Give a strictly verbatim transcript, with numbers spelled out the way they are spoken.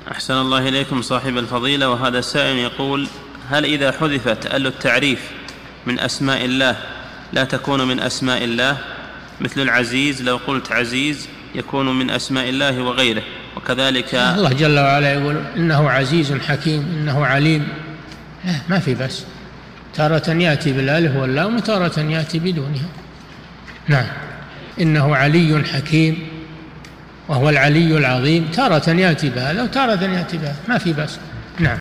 أحسن الله إليكم صاحب الفضيلة. وهذا سائل يقول: هل إذا حذفت ال التعريف من أسماء الله لا تكون من أسماء الله؟ مثل العزيز، لو قلت عزيز يكون من أسماء الله وغيره، وكذلك الله جل وعلا يقول إنه عزيز حكيم، إنه عليم، ما في بس، تارة يأتي بالألف واللام وتارة يأتي بدونها. نعم، إنه علي حكيم وهو العلي العظيم، تارة يأتي بهذا وتارة يأتي بهذا، ما في بس. نعم.